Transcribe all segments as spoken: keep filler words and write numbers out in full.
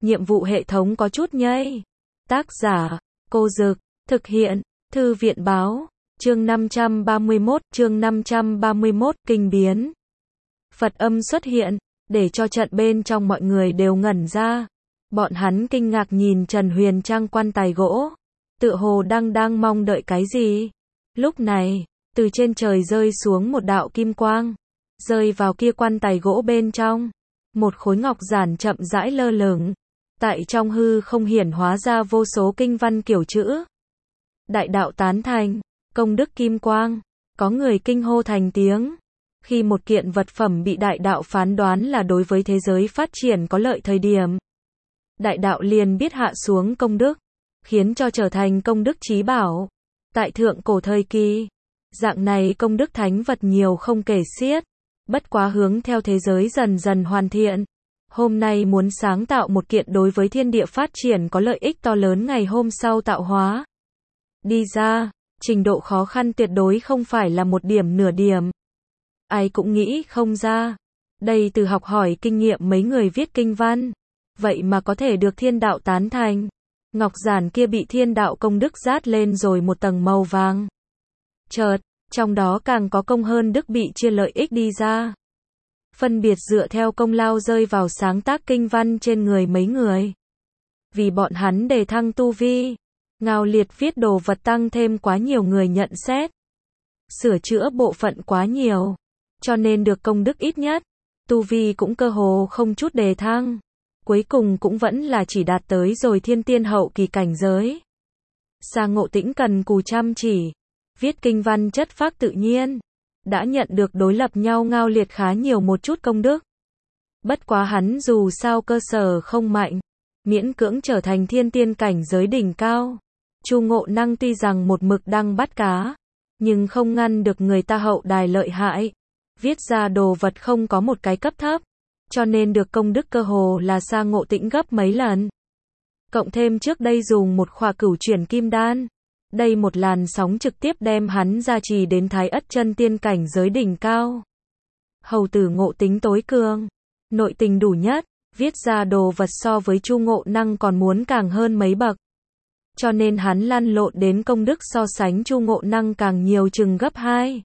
nhiệm vụ hệ thống có chút nhây. Tác giả, Cô Dực, thực hiện, Thư viện Báo, chương năm trăm ba mươi mốt, chương năm trăm ba mươi mốt, kinh biến. Phật âm xuất hiện, để cho trận bên trong mọi người đều ngẩn ra. Bọn hắn kinh ngạc nhìn Trần Huyền Trang quan tài gỗ, tựa hồ đang đang mong đợi cái gì. Lúc này, từ trên trời rơi xuống một đạo kim quang, rơi vào kia quan tài gỗ bên trong. Một khối ngọc giản chậm rãi lơ lửng, tại trong hư không hiển hóa ra vô số kinh văn kiểu chữ. Đại đạo tán thành, công đức kim quang, có người kinh hô thành tiếng. Khi một kiện vật phẩm bị đại đạo phán đoán là đối với thế giới phát triển có lợi thời điểm, đại đạo liền biết hạ xuống công đức, khiến cho trở thành công đức chí bảo. Tại thượng cổ thời kỳ, dạng này công đức thánh vật nhiều không kể xiết, bất quá hướng theo thế giới dần dần hoàn thiện. Hôm nay muốn sáng tạo một kiện đối với thiên địa phát triển có lợi ích to lớn ngày hôm sau tạo hóa đi ra, trình độ khó khăn tuyệt đối không phải là một điểm nửa điểm. Ai cũng nghĩ không ra. Đây từ học hỏi kinh nghiệm mấy người viết kinh văn, vậy mà có thể được thiên đạo tán thành. Ngọc giản kia bị thiên đạo công đức dát lên rồi một tầng màu vàng. Chợt, trong đó càng có công hơn đức bị chia lợi ích đi ra. Phân biệt dựa theo công lao rơi vào sáng tác kinh văn trên người mấy người. Vì bọn hắn đề thăng tu vi, Ngao Liệt viết đồ vật tăng thêm quá nhiều người nhận xét. Sửa chữa bộ phận quá nhiều, cho nên được công đức ít nhất. Tu vi cũng cơ hồ không chút đề thăng. Cuối cùng cũng vẫn là chỉ đạt tới rồi thiên tiên hậu kỳ cảnh giới. Sa Ngộ Tĩnh cần cù chăm chỉ, viết kinh văn chất phác tự nhiên, đã nhận được đối lập nhau Ngao Liệt khá nhiều một chút công đức. Bất quá hắn dù sao cơ sở không mạnh, miễn cưỡng trở thành thiên tiên cảnh giới đỉnh cao. Chu Ngộ Năng tuy rằng một mực đang bắt cá, nhưng không ngăn được người ta hậu đài lợi hại. Viết ra đồ vật không có một cái cấp thấp, cho nên được công đức cơ hồ là Sa Ngộ Tĩnh gấp mấy lần. Cộng thêm trước đây dùng một khỏa cửu chuyển kim đan, đây một làn sóng trực tiếp đem hắn gia trì đến Thái Ất chân tiên cảnh giới đỉnh cao. Hầu tử Ngộ Tính tối cường, nội tình đủ nhất, viết ra đồ vật so với Chu Ngộ Năng còn muốn càng hơn mấy bậc. Cho nên hắn lăn lộn đến công đức so sánh Chu Ngộ Năng càng nhiều chừng gấp hai.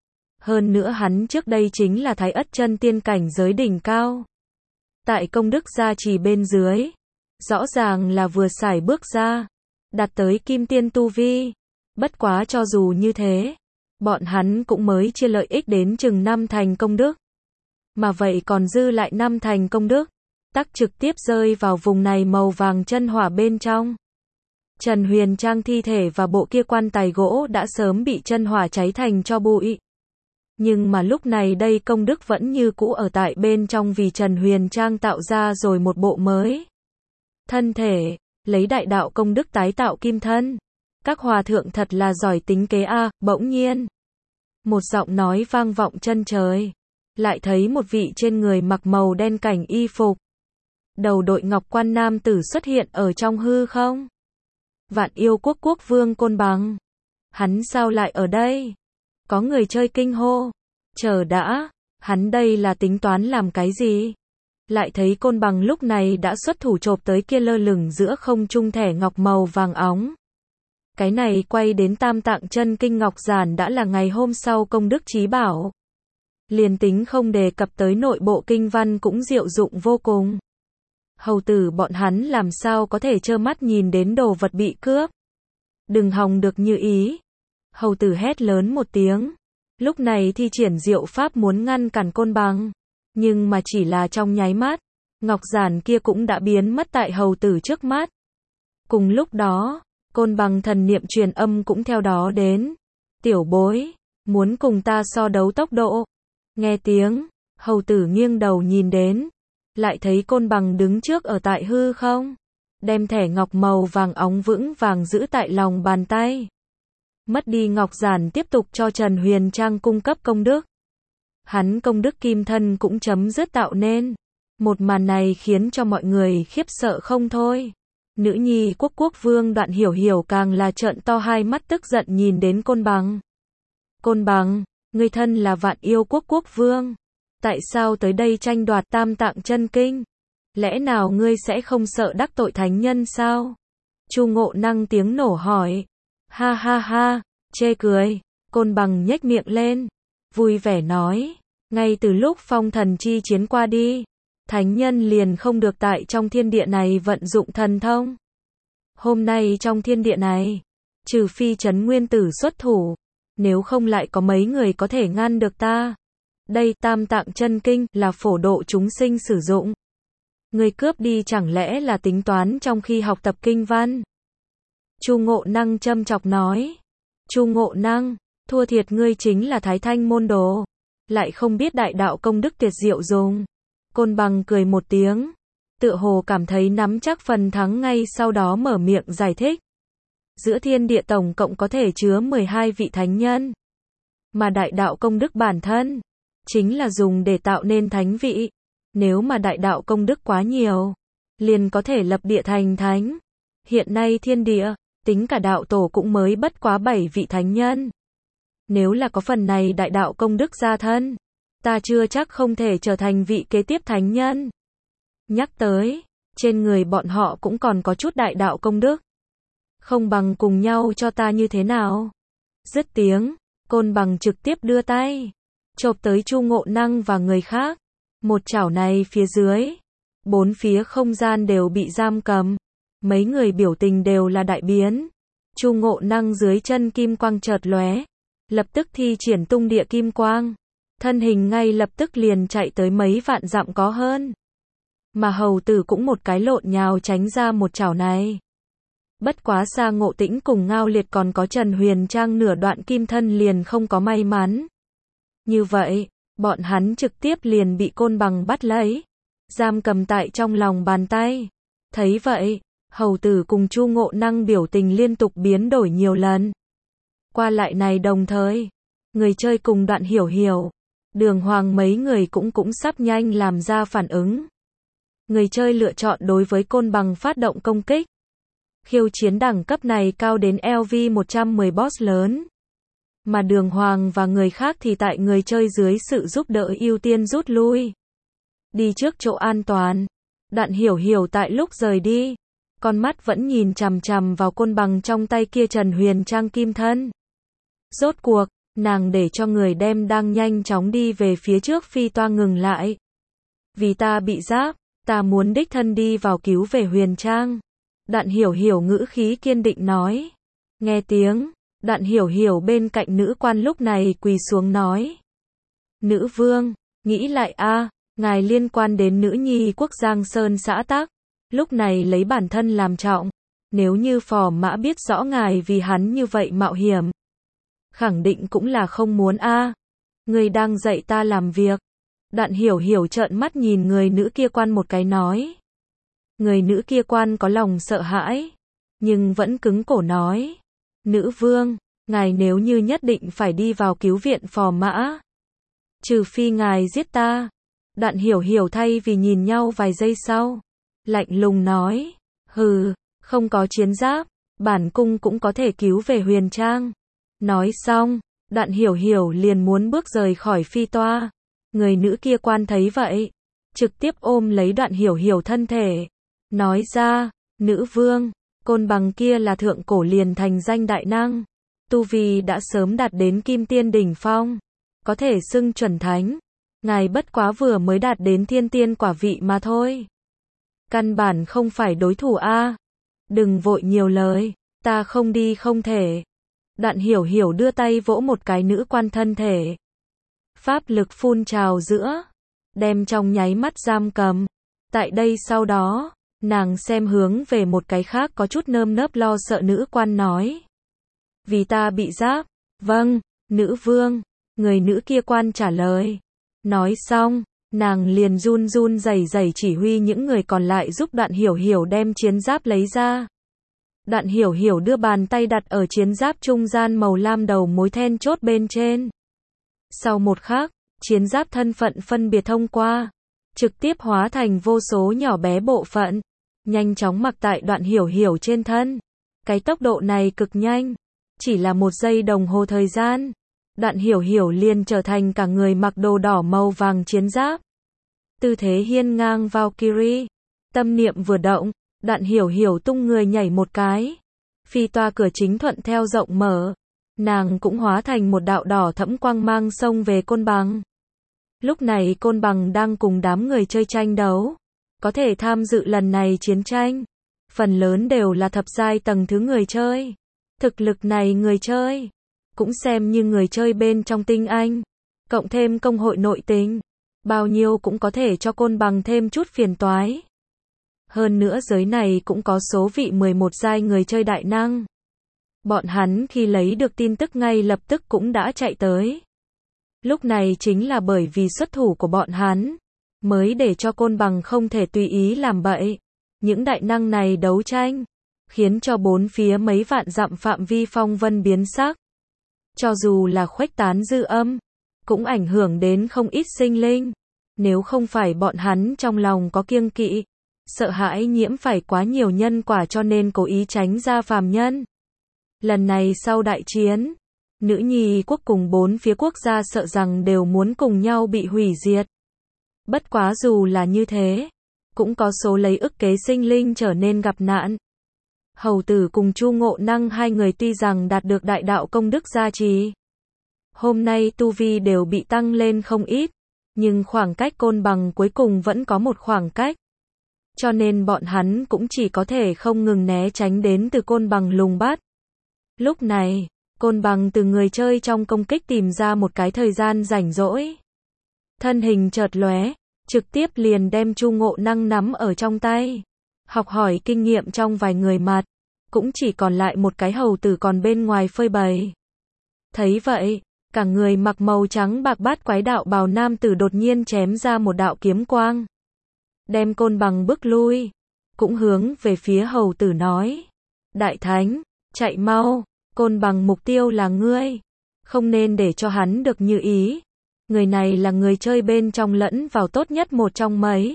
Hơn nữa hắn trước đây chính là Thái Ất chân tiên cảnh giới đỉnh cao. Tại công đức gia trì bên dưới, rõ ràng là vừa xài bước ra, đạt tới kim tiên tu vi. Bất quá cho dù như thế, bọn hắn cũng mới chia lợi ích đến chừng năm thành công đức. Mà vậy còn dư lại năm thành công đức, tắc trực tiếp rơi vào vùng này màu vàng chân hỏa bên trong. Trần Huyền Trang thi thể và bộ kia quan tài gỗ đã sớm bị chân hỏa cháy thành tro bụi. Nhưng mà lúc này đây công đức vẫn như cũ ở tại bên trong vì Trần Huyền Trang tạo ra rồi một bộ mới. Thân thể, lấy đại đạo công đức tái tạo kim thân. Các hòa thượng thật là giỏi tính kế a. Bỗng nhiên, một giọng nói vang vọng chân trời. Lại thấy một vị trên người mặc màu đen cảnh y phục, đầu đội ngọc quan nam tử xuất hiện ở trong hư không. Vạn Yêu Quốc quốc vương Côn Bằng. Hắn sao lại ở đây? Có người chơi kinh hô. Chờ đã, hắn đây là tính toán làm cái gì? Lại thấy Côn Bằng lúc này đã xuất thủ chộp tới kia lơ lửng giữa không trung thẻ ngọc màu vàng óng. Cái này quay đến Tam Tạng chân kinh ngọc giản đã là ngày hôm sau công đức chí bảo. Liền tính không đề cập tới nội bộ kinh văn cũng diệu dụng vô cùng. Hầu tử bọn hắn làm sao có thể trơ mắt nhìn đến đồ vật bị cướp. Đừng hòng được như ý. Hầu tử hét lớn một tiếng. Lúc này thi triển diệu pháp muốn ngăn cản Côn Bằng. Nhưng mà chỉ là trong nháy mắt, ngọc giản kia cũng đã biến mất tại hầu tử trước mắt. Cùng lúc đó, Côn Bằng thần niệm truyền âm cũng theo đó đến. Tiểu bối, muốn cùng ta so đấu tốc độ. Nghe tiếng, hầu tử nghiêng đầu nhìn đến. Lại thấy Côn Bằng đứng trước ở tại hư không. Đem thẻ ngọc màu vàng óng vững vàng giữ tại lòng bàn tay. Mất đi ngọc giản tiếp tục cho Trần Huyền Trang cung cấp công đức. Hắn công đức kim thân cũng chấm dứt tạo nên. Một màn này khiến cho mọi người khiếp sợ không thôi. Nữ nhi quốc quốc vương Đoạn Hiểu Hiểu càng là trợn to hai mắt tức giận nhìn đến Côn Bằng. Côn Bằng, ngươi thân là Vạn Yêu Quốc quốc vương. Tại sao tới đây tranh đoạt Tam Tạng chân kinh? Lẽ nào ngươi sẽ không sợ đắc tội thánh nhân sao? Chu Ngộ Năng tiếng nổ hỏi. Ha ha ha, chê cười. Côn Bằng nhếch miệng lên, vui vẻ nói, ngay từ lúc phong thần chi chiến qua đi, thánh nhân liền không được tại trong thiên địa này vận dụng thần thông. Hôm nay trong thiên địa này, trừ phi Trấn Nguyên Tử xuất thủ, nếu không lại có mấy người có thể ngăn được ta. Đây Tam Tạng Chân Kinh là phổ độ chúng sinh sử dụng. Người cướp đi chẳng lẽ là tính toán trong khi học tập kinh văn? Chu Ngộ Năng châm chọc nói. Chu Ngộ Năng, thua thiệt ngươi chính là Thái Thanh môn đồ, lại không biết đại đạo công đức tuyệt diệu dùng. Côn Bằng cười một tiếng, tựa hồ cảm thấy nắm chắc phần thắng, ngay sau đó mở miệng giải thích. Giữa thiên địa tổng cộng có thể chứa mười hai vị thánh nhân, mà đại đạo công đức bản thân chính là dùng để tạo nên thánh vị. Nếu mà đại đạo công đức quá nhiều, liền có thể lập địa thành thánh. Hiện nay thiên địa, tính cả đạo tổ cũng mới bất quá bảy vị thánh nhân. Nếu là có phần này đại đạo công đức gia thân, ta chưa chắc không thể trở thành vị kế tiếp thánh nhân. Nhắc tới, trên người bọn họ cũng còn có chút đại đạo công đức. Không bằng cùng nhau cho ta như thế nào? Dứt tiếng, Côn Bằng trực tiếp đưa tay, chộp tới Chu Ngộ Năng và người khác. Một chảo này phía dưới, bốn phía không gian đều bị giam cầm. Mấy người biểu tình đều là đại biến. Chu Ngộ Năng dưới chân kim quang chợt lóe, lập tức thi triển tung địa kim quang, thân hình ngay lập tức liền chạy tới mấy vạn dặm có hơn. Mà hầu tử cũng một cái lộn nhào tránh ra một chảo này. Bất quá Sa Ngộ Tĩnh cùng Ngao Liệt còn có Trần Huyền Trang nửa đoạn kim thân liền không có may mắn. Như vậy, bọn hắn trực tiếp liền bị Côn Bằng bắt lấy, giam cầm tại trong lòng bàn tay. Thấy vậy, hầu tử cùng Chu Ngộ Năng biểu tình liên tục biến đổi nhiều lần. Qua lại này đồng thời, người chơi cùng Đoạn Hiểu Hiểu, Đường Hoàng mấy người cũng cũng sắp nhanh làm ra phản ứng. Người chơi lựa chọn đối với Côn Bằng phát động công kích. Khiêu chiến đẳng cấp này cao đến L V một trăm mười boss lớn. Mà Đường Hoàng và người khác thì tại người chơi dưới sự giúp đỡ ưu tiên rút lui, đi trước chỗ an toàn. Đoạn Hiểu Hiểu tại lúc rời đi, con mắt vẫn nhìn chằm chằm vào Côn Bằng trong tay kia Trần Huyền Trang kim thân. Rốt cuộc, nàng để cho người đem đang nhanh chóng đi về phía trước phi toa ngừng lại. Vì ta bị giáp, ta muốn đích thân đi vào cứu về Huyền Trang. Đoạn Hiểu Hiểu ngữ khí kiên định nói. Nghe tiếng, Đoạn Hiểu Hiểu bên cạnh nữ quan lúc này quỳ xuống nói. Nữ vương, nghĩ lại a, ngài liên quan đến nữ nhi quốc Giang Sơn xã tắc, lúc này lấy bản thân làm trọng. Nếu như Phò Mã biết rõ ngài vì hắn như vậy mạo hiểm, khẳng định cũng là không muốn a. Người đang dạy ta làm việc. Đoạn Hiểu Hiểu trợn mắt nhìn người nữ kia quan một cái nói. Người nữ kia quan có lòng sợ hãi, nhưng vẫn cứng cổ nói. Nữ vương, ngài nếu như nhất định phải đi vào cứu viện Phò Mã, trừ phi ngài giết ta. Đoạn Hiểu Hiểu thay vì nhìn nhau vài giây sau, lạnh lùng nói. Hừ, không có chiến giáp, bản cung cũng có thể cứu về Huyền Trang. Nói xong, Đoạn Hiểu Hiểu liền muốn bước rời khỏi phi toa. Người nữ kia quan thấy vậy, trực tiếp ôm lấy Đoạn Hiểu Hiểu thân thể, nói ra, nữ vương, Côn Bằng kia là thượng cổ liền thành danh đại năng, tu vi đã sớm đạt đến kim tiên đỉnh phong, có thể xưng chuẩn thánh. Ngài bất quá vừa mới đạt đến thiên tiên quả vị mà thôi, căn bản không phải đối thủ a. Đừng vội nhiều lời, ta không đi không thể. Đoạn Hiểu Hiểu đưa tay vỗ một cái nữ quan thân thể, pháp lực phun trào giữa, đem trong nháy mắt giam cầm. Tại đây sau đó, nàng xem hướng về một cái khác có chút nơm nớp lo sợ nữ quan nói. Vì ta bị giáp. Vâng, nữ vương. Người nữ kia quan trả lời. Nói xong, nàng liền run run rẩy rẩy chỉ huy những người còn lại giúp Đoạn Hiểu Hiểu đem chiến giáp lấy ra. Đoạn Hiểu Hiểu đưa bàn tay đặt ở chiến giáp trung gian màu lam đầu mối then chốt bên trên. Sau một khắc, chiến giáp thân phận phân biệt thông qua, trực tiếp hóa thành vô số nhỏ bé bộ phận, nhanh chóng mặc tại Đoạn Hiểu Hiểu trên thân. Cái tốc độ này cực nhanh, chỉ là một giây đồng hồ thời gian, Đoạn Hiểu Hiểu liền trở thành cả người mặc đồ đỏ màu vàng chiến giáp. Tư thế hiên ngang Valkyrie, Tâm niệm vừa động, Đạn Hiểu Hiểu tung người nhảy một cái. Phi toa cửa chính thuận theo rộng mở. Nàng cũng hóa thành một đạo đỏ thẫm quang mang xông về Côn Bằng. Lúc này Côn Bằng đang cùng đám người chơi tranh đấu. Có thể tham dự lần này chiến tranh. Phần lớn đều là thập giai tầng thứ người chơi. Thực lực này người chơi cũng xem như người chơi bên trong tinh anh. Cộng thêm công hội nội tình. Bao nhiêu cũng có thể cho Côn Bằng thêm chút phiền toái. Hơn nữa giới này cũng có số vị mười một giai người chơi đại năng. Bọn hắn khi lấy được tin tức ngay lập tức cũng đã chạy tới. Lúc này chính là bởi vì xuất thủ của bọn hắn, mới để cho Côn Bằng không thể tùy ý làm bậy. Những đại năng này đấu tranh, khiến cho bốn phía mấy vạn dặm phạm vi phong vân biến sắc. Cho dù là khuếch tán dư âm, cũng ảnh hưởng đến không ít sinh linh. Nếu không phải bọn hắn trong lòng có kiêng kỵ, sợ hãi nhiễm phải quá nhiều nhân quả cho nên cố ý tránh ra phàm nhân. Lần này sau đại chiến, nữ nhi quốc cùng bốn phía quốc gia sợ rằng đều muốn cùng nhau bị hủy diệt. Bất quá dù là như thế, cũng có số lấy ức kế sinh linh trở nên gặp nạn. Hầu tử cùng Chu Ngộ Năng hai người tuy rằng đạt được đại đạo công đức gia trì, hôm nay tu vi đều bị tăng lên không ít, nhưng khoảng cách Côn Bằng cuối cùng vẫn có một khoảng cách. Cho nên bọn hắn cũng chỉ có thể không ngừng né tránh đến từ Côn Bằng lùng bắt. Lúc này, Côn Bằng từ người chơi trong công kích tìm ra một cái thời gian rảnh rỗi. Thân hình chợt lóe, trực tiếp liền đem Chu Ngộ Năng nắm ở trong tay. Học hỏi kinh nghiệm trong vài người mặt, cũng chỉ còn lại một cái hầu tử còn bên ngoài phơi bày. Thấy vậy, cả người mặc màu trắng bạc bát quái đạo bào nam tử đột nhiên chém ra một đạo kiếm quang. Đem Côn Bằng bước lui, cũng hướng về phía hầu tử nói. Đại Thánh, chạy mau, Côn Bằng mục tiêu là ngươi, không nên để cho hắn được như ý. Người này là người chơi bên trong lẫn vào tốt nhất một trong mấy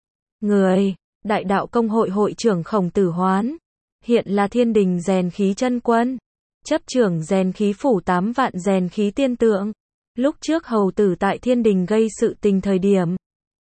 người. Đại đạo công hội hội trưởng Khổng Tử Hoán, hiện là thiên đình rèn khí chân quân, chấp trưởng rèn khí phủ tám vạn rèn khí tiên tượng. Lúc trước hầu tử tại thiên đình gây sự tình thời điểm,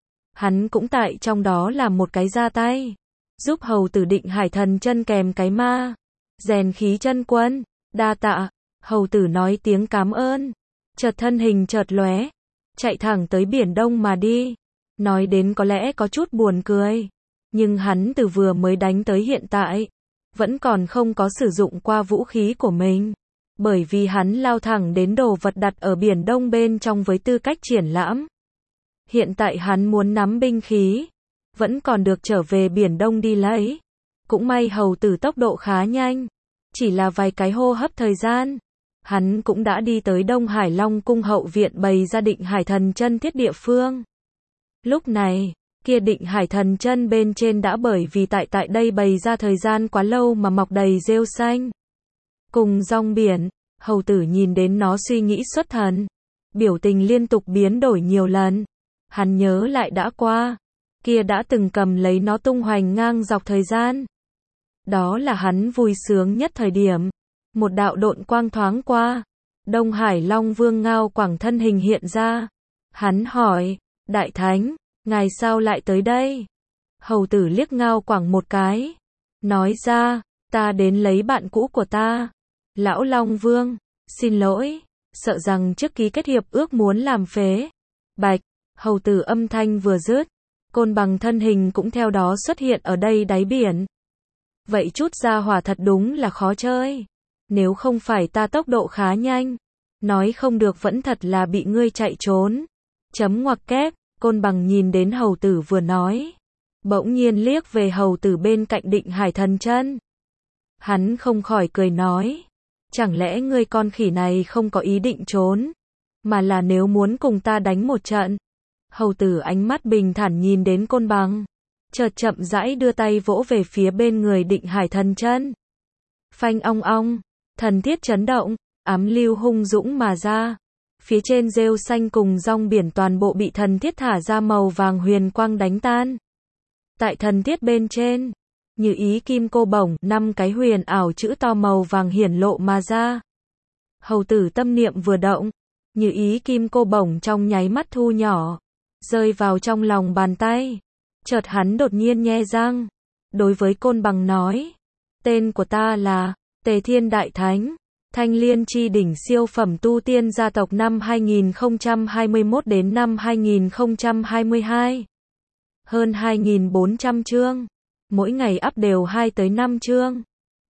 hắn cũng tại trong đó làm một cái ra tay, giúp hầu tử định hải thần chân kèm cái ma, rèn khí chân quân, đa tạ. Hầu tử nói tiếng cảm ơn, chợt thân hình chợt lóe, chạy thẳng tới Biển Đông mà đi. Nói đến có lẽ có chút buồn cười, nhưng hắn từ vừa mới đánh tới hiện tại, vẫn còn không có sử dụng qua vũ khí của mình. Bởi vì hắn lao thẳng đến đồ vật đặt ở Biển Đông bên trong với tư cách triển lãm. Hiện tại hắn muốn nắm binh khí, vẫn còn được trở về Biển Đông đi lấy. Cũng may hầu tử tốc độ khá nhanh, chỉ là vài cái hô hấp thời gian, hắn cũng đã đi tới Đông Hải Long cung hậu viện bày ra định hải thần chân thiết địa phương. Lúc này, kia định hải thần chân bên trên đã bởi vì tại tại đây bày ra thời gian quá lâu mà mọc đầy rêu xanh. Cùng rong biển, hầu tử nhìn đến nó suy nghĩ xuất thần, biểu tình liên tục biến đổi nhiều lần. Hắn nhớ lại đã qua, kia đã từng cầm lấy nó tung hoành ngang dọc thời gian. Đó là hắn vui sướng nhất thời điểm. Một đạo độn quang thoáng qua, Đông Hải Long Vương Ngao Quảng thân hình hiện ra. Hắn hỏi, Đại Thánh, ngài sao lại tới đây? Hầu tử liếc Ngao Quảng một cái, nói ra, ta đến lấy bạn cũ của ta. Lão Long Vương, xin lỗi, sợ rằng trước ký kết hiệp ước muốn làm phế. Bạch, hầu tử âm thanh vừa dứt, Côn Bằng thân hình cũng theo đó xuất hiện ở đây đáy biển. Vậy chút gia hỏa thật đúng là khó chơi. Nếu không phải ta tốc độ khá nhanh, nói không được vẫn thật là bị ngươi chạy trốn. Chấm ngoặc kép, Côn Bằng nhìn đến hầu tử vừa nói, bỗng nhiên liếc về hầu tử bên cạnh định hải thần chân. Hắn không khỏi cười nói, chẳng lẽ ngươi con khỉ này không có ý định trốn, mà là nếu muốn cùng ta đánh một trận. Hầu tử ánh mắt bình thản nhìn đến Côn Bằng, chợt chậm rãi đưa tay vỗ về phía bên người định hải thần chân. Phanh ong ong, thần thiết chấn động, ám lưu hung dũng mà ra. Phía trên rêu xanh cùng rong biển toàn bộ bị thần thiết thả ra màu vàng huyền quang đánh tan. Tại thần thiết bên trên, như ý kim cô bổng, năm cái huyền ảo chữ to màu vàng hiển lộ mà ra. Hầu tử tâm niệm vừa động, như ý kim cô bổng trong nháy mắt thu nhỏ, rơi vào trong lòng bàn tay. Chợt hắn đột nhiên nhe răng, đối với Côn Bằng nói, tên của ta là Tề Thiên Đại Thánh, Thanh Liên chi đỉnh siêu phẩm tu tiên gia tộc năm hai nghìn không trăm hai mươi mốt đến năm hai nghìn không trăm hai mươi hai. Hơn hai nghìn bốn trăm chương, mỗi ngày up đều hai tới năm chương.